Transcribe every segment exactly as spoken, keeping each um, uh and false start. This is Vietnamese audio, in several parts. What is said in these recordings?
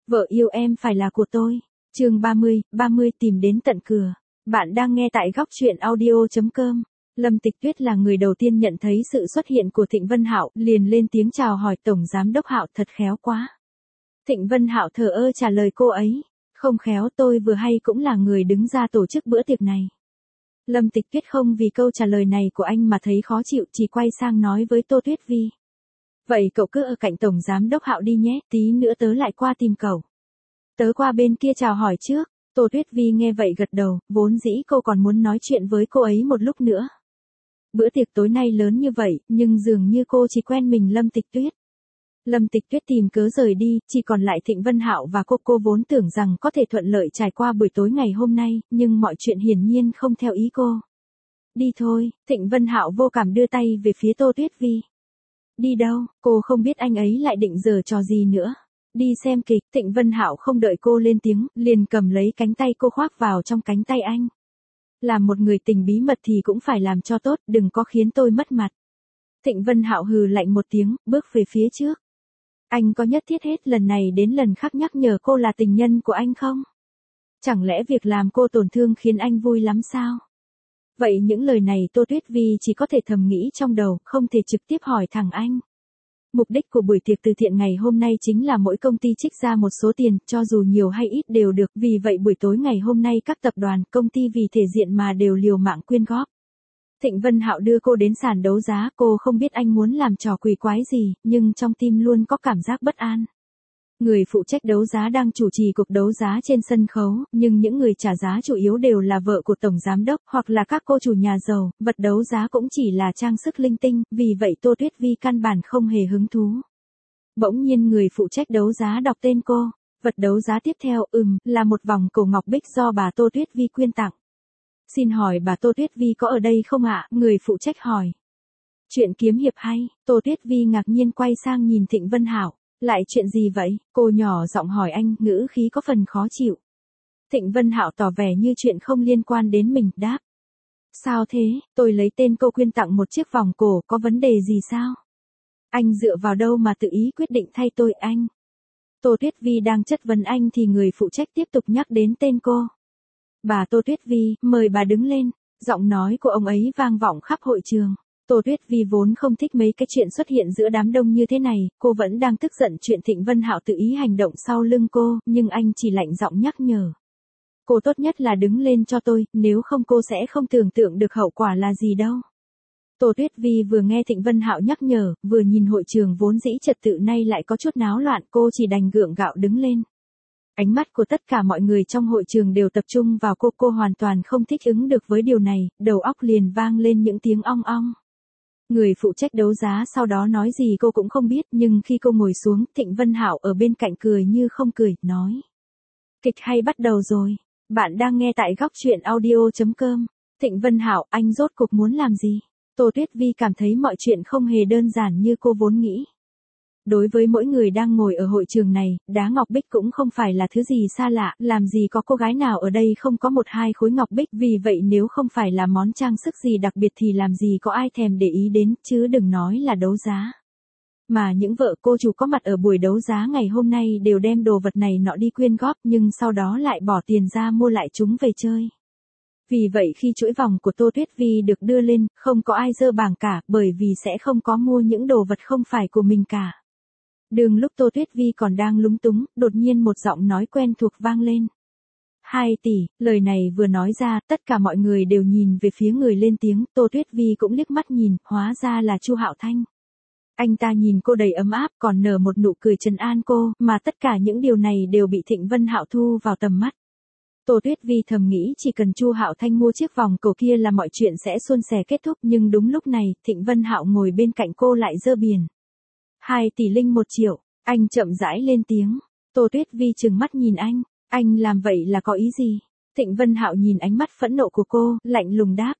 Vợ yêu em phải là của tôi. Chương ba mươi, ba mươi tìm đến tận cửa. Bạn đang nghe tại góc truyện audio chấm com. Lâm Tịch Tuyết là người đầu tiên nhận thấy sự xuất hiện của Thịnh Vân Hạo, liền lên tiếng chào hỏi tổng giám đốc Hạo, thật khéo quá. Thịnh Vân Hạo thờ ơ trả lời cô ấy, không khéo, tôi vừa hay cũng là người đứng ra tổ chức bữa tiệc này. Lâm Tịch Tuyết không vì câu trả lời này của anh mà thấy khó chịu, chỉ quay sang nói với Tô Tuyết Vi. Vậy cậu cứ ở cạnh tổng giám đốc Hạo đi nhé, tí nữa tớ lại qua tìm cậu. Tớ qua bên kia chào hỏi trước. Tô Tuyết Vi nghe vậy gật đầu, vốn dĩ cô còn muốn nói chuyện với cô ấy một lúc nữa. Bữa tiệc tối nay lớn như vậy, nhưng dường như cô chỉ quen mình Lâm Tịch Tuyết. Lâm Tịch Tuyết tìm cớ rời đi, chỉ còn lại Thịnh Vân Hạo và cô. Cô vốn tưởng rằng có thể thuận lợi trải qua buổi tối ngày hôm nay, nhưng mọi chuyện hiển nhiên không theo ý cô. Đi thôi, Thịnh Vân Hạo vô cảm đưa tay về phía Tô Tuyết Vi. Đi đâu, cô không biết anh ấy lại định giở trò gì nữa. Đi xem kịch. Thịnh Vân Hạo không đợi cô lên tiếng, liền cầm lấy cánh tay cô khoác vào trong cánh tay anh. Làm một người tình bí mật thì cũng phải làm cho tốt, đừng có khiến tôi mất mặt. Thịnh Vân Hạo hừ lạnh một tiếng, bước về phía trước. Anh có nhất thiết hết lần này đến lần khác nhắc nhở cô là tình nhân của anh không? Chẳng lẽ việc làm cô tổn thương khiến anh vui lắm sao? Vậy những lời này Tô Tuyết Vi chỉ có thể thầm nghĩ trong đầu, không thể trực tiếp hỏi thẳng anh. Mục đích của buổi tiệc từ thiện ngày hôm nay chính là mỗi công ty trích ra một số tiền, cho dù nhiều hay ít đều được, vì vậy buổi tối ngày hôm nay các tập đoàn, công ty vì thể diện mà đều liều mạng quyên góp. Thịnh Vân Hạo đưa cô đến sàn đấu giá, cô không biết anh muốn làm trò quỷ quái gì, nhưng trong tim luôn có cảm giác bất an. Người phụ trách đấu giá đang chủ trì cuộc đấu giá trên sân khấu, nhưng những người trả giá chủ yếu đều là vợ của tổng giám đốc, hoặc là các cô chủ nhà giàu, vật đấu giá cũng chỉ là trang sức linh tinh, vì vậy Tô Tuyết Vi căn bản không hề hứng thú. Bỗng nhiên người phụ trách đấu giá đọc tên cô, vật đấu giá tiếp theo, ừm, là một vòng cổ ngọc bích do bà Tô Tuyết Vi quyên tặng. Xin hỏi bà Tô Tuyết Vi có ở đây không ạ? Người phụ trách hỏi. Chuyện kiếm hiệp hay? Tô Tuyết Vi ngạc nhiên quay sang nhìn Thịnh Vân Hạo. Lại chuyện gì vậy? Cô nhỏ giọng hỏi anh, ngữ khí có phần khó chịu. Thịnh Vân Hạo tỏ vẻ như chuyện không liên quan đến mình, đáp. Sao thế? Tôi lấy tên cô quyên tặng một chiếc vòng cổ, có vấn đề gì sao? Anh dựa vào đâu mà tự ý quyết định thay tôi anh? Tô Tuyết Vi đang chất vấn anh thì người phụ trách tiếp tục nhắc đến tên cô. Bà Tô Tuyết Vi, mời bà đứng lên. Giọng nói của ông ấy vang vọng khắp hội trường. Tô Tuyết Vi vốn không thích mấy cái chuyện xuất hiện giữa đám đông như thế này, cô vẫn đang tức giận chuyện Thịnh Vân Hạo tự ý hành động sau lưng cô, nhưng anh chỉ lạnh giọng nhắc nhở. Cô tốt nhất là đứng lên cho tôi, nếu không cô sẽ không tưởng tượng được hậu quả là gì đâu. Tô Tuyết Vi vừa nghe Thịnh Vân Hạo nhắc nhở, vừa nhìn hội trường vốn dĩ trật tự nay lại có chút náo loạn, cô chỉ đành gượng gạo đứng lên. Ánh mắt của tất cả mọi người trong hội trường đều tập trung vào cô, cô hoàn toàn không thích ứng được với điều này, đầu óc liền vang lên những tiếng ong ong. Người phụ trách đấu giá sau đó nói gì cô cũng không biết, nhưng khi cô ngồi xuống, Thịnh Vân Hạo ở bên cạnh cười như không cười, nói. Kịch hay bắt đầu rồi. Bạn đang nghe tại góc truyện audio chấm com. Thịnh Vân Hạo, anh rốt cuộc muốn làm gì? Tô Tuyết Vi cảm thấy mọi chuyện không hề đơn giản như cô vốn nghĩ. Đối với mỗi người đang ngồi ở hội trường này, đá ngọc bích cũng không phải là thứ gì xa lạ, làm gì có cô gái nào ở đây không có một hai khối ngọc bích, vì vậy nếu không phải là món trang sức gì đặc biệt thì làm gì có ai thèm để ý đến, chứ đừng nói là đấu giá. Mà những vợ cô chủ có mặt ở buổi đấu giá ngày hôm nay đều đem đồ vật này nọ đi quyên góp, nhưng sau đó lại bỏ tiền ra mua lại chúng về chơi. Vì vậy khi chuỗi vòng của Tô Tuyết Vi được đưa lên, không có ai dơ bảng cả, bởi vì sẽ không có mua những đồ vật không phải của mình cả. Đường lúc Tô Tuyết Vi còn đang lúng túng, đột nhiên một giọng nói quen thuộc vang lên. Hai tỷ, lời này vừa nói ra, tất cả mọi người đều nhìn về phía người lên tiếng, Tô Tuyết Vi cũng liếc mắt nhìn, hóa ra là Chu Hạo Thanh. Anh ta nhìn cô đầy ấm áp, còn nở một nụ cười trấn an cô, mà tất cả những điều này đều bị Thịnh Vân Hạo thu vào tầm mắt. Tô Tuyết Vi thầm nghĩ chỉ cần Chu Hạo Thanh mua chiếc vòng cổ kia là mọi chuyện sẽ suôn sẻ kết thúc, nhưng đúng lúc này, Thịnh Vân Hạo ngồi bên cạnh cô lại giơ biển. Hai tỷ linh một triệu, anh chậm rãi lên tiếng. Tô Tuyết Vi trừng mắt nhìn anh, anh làm vậy là có ý gì? Thịnh Vân Hạo nhìn ánh mắt phẫn nộ của cô, lạnh lùng đáp.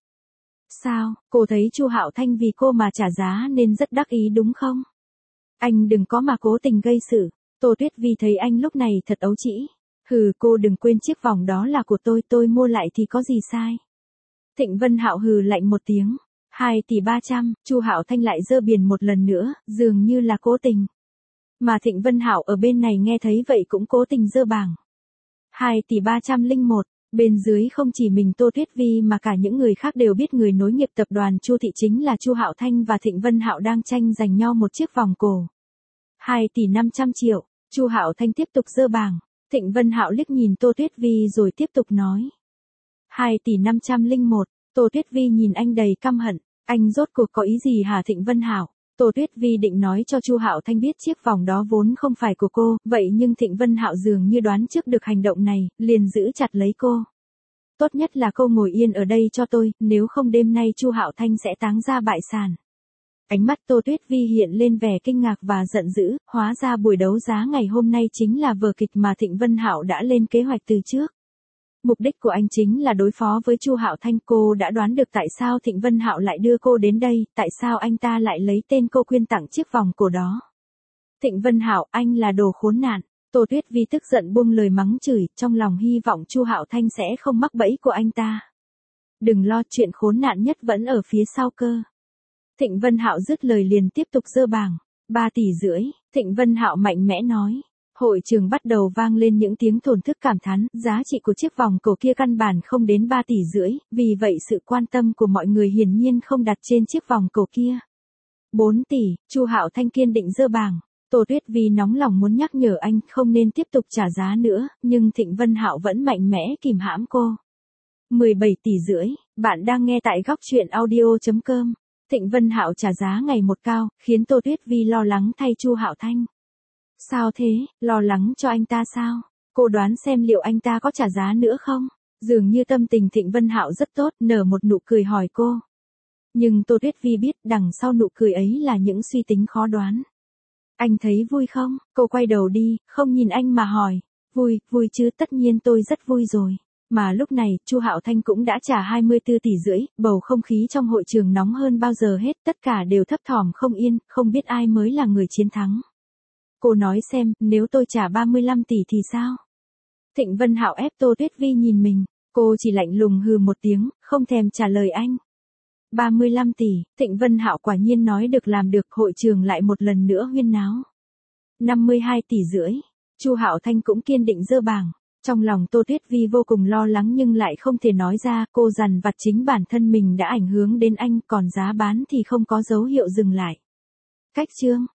Sao, cô thấy Chu Hạo Thanh vì cô mà trả giá nên rất đắc ý đúng không? Anh đừng có mà cố tình gây sự. Tô Tuyết Vi thấy anh lúc này thật ấu trĩ. Hừ, cô đừng quên chiếc vòng đó là của tôi, tôi mua lại thì có gì sai? Thịnh Vân Hạo hừ lạnh một tiếng. Hai tỷ ba trăm, Chu Hạo Thanh lại giơ biển một lần nữa, dường như là cố tình. Mà Thịnh Vân Hạo ở bên này nghe thấy vậy cũng cố tình giơ bảng. hai tỷ ba trăm lẻ một, bên dưới không chỉ mình Tô Tuyết Vi mà cả những người khác đều biết người nối nghiệp tập đoàn Chu Thị chính là Chu Hạo Thanh và Thịnh Vân Hạo đang tranh giành nhau một chiếc vòng cổ. hai tỷ năm trăm triệu, Chu Hạo Thanh tiếp tục giơ bảng. Thịnh Vân Hạo liếc nhìn Tô Tuyết Vi rồi tiếp tục nói. hai tỷ năm trăm lẻ một, Tô Tuyết Vi nhìn anh đầy căm hận, anh rốt cuộc có ý gì hả Thịnh Vân Hạo? Tô Tuyết Vi định nói cho Chu Hạo Thanh biết chiếc vòng đó vốn không phải của cô, vậy nhưng Thịnh Vân Hạo dường như đoán trước được hành động này, liền giữ chặt lấy cô. Tốt nhất là cô ngồi yên ở đây cho tôi, nếu không đêm nay Chu Hạo Thanh sẽ táng ra bại sản. Ánh mắt Tô Tuyết Vi hiện lên vẻ kinh ngạc và giận dữ, hóa ra buổi đấu giá ngày hôm nay chính là vở kịch mà Thịnh Vân Hạo đã lên kế hoạch từ trước. Mục đích của anh chính là đối phó với Chu Hạo Thanh. Cô đã đoán được tại sao Thịnh Vân Hạo lại đưa cô đến đây, tại sao anh ta lại lấy tên cô quyên tặng chiếc vòng cổ đó. Thịnh Vân Hạo, anh là đồ khốn nạn. Tô Tuyết Vi tức giận buông lời mắng chửi, trong lòng hy vọng Chu Hạo Thanh sẽ không mắc bẫy của anh ta. Đừng lo, chuyện khốn nạn nhất vẫn ở phía sau cơ. Thịnh Vân Hạo dứt lời liền tiếp tục giơ bảng. ba tỷ rưỡi, Thịnh Vân Hạo mạnh mẽ nói. Hội trường bắt đầu vang lên những tiếng thổn thức cảm thán, giá trị của chiếc vòng cổ kia căn bản không đến ba tỷ rưỡi, vì vậy sự quan tâm của mọi người hiển nhiên không đặt trên chiếc vòng cổ kia. bốn tỷ, Chu Hạo Thanh kiên định giơ bảng. Tô Tuyết Vi nóng lòng muốn nhắc nhở anh không nên tiếp tục trả giá nữa, nhưng Thịnh Vân Hạo vẫn mạnh mẽ kìm hãm cô. mười bảy tỷ rưỡi, bạn đang nghe tại góc truyện audio chấm com. Thịnh Vân Hạo trả giá ngày một cao, khiến Tô Tuyết Vi lo lắng thay Chu Hạo Thanh. Sao thế, lo lắng cho anh ta sao? Cô đoán xem liệu anh ta có trả giá nữa không? Dường như tâm tình Thịnh Vân Hạo rất tốt, nở một nụ cười hỏi cô. Nhưng Tô Tuyết Vi biết đằng sau nụ cười ấy là những suy tính khó đoán. Anh thấy vui không? Cô quay đầu đi, không nhìn anh mà hỏi. Vui, vui chứ, tất nhiên tôi rất vui rồi. Mà lúc này, Chu Hạo Thanh cũng đã trả hai mươi tư tỷ rưỡi, bầu không khí trong hội trường nóng hơn bao giờ hết, tất cả đều thấp thỏm không yên, không biết ai mới là người chiến thắng. Cô nói xem, nếu tôi trả ba mươi lăm tỷ thì sao? Thịnh Vân Hạo ép Tô Tuyết Vi nhìn mình, cô chỉ lạnh lùng hừ một tiếng, không thèm trả lời anh. ba mươi lăm tỷ, Thịnh Vân Hạo quả nhiên nói được làm được, hội trường lại một lần nữa huyên náo. năm mươi hai tỷ rưỡi, Chu Hạo Thanh cũng kiên định giơ bảng. Trong lòng Tô Tuyết Vi vô cùng lo lắng nhưng lại không thể nói ra, cô dằn vặt chính bản thân mình đã ảnh hưởng đến anh, còn giá bán thì không có dấu hiệu dừng lại. Cách chương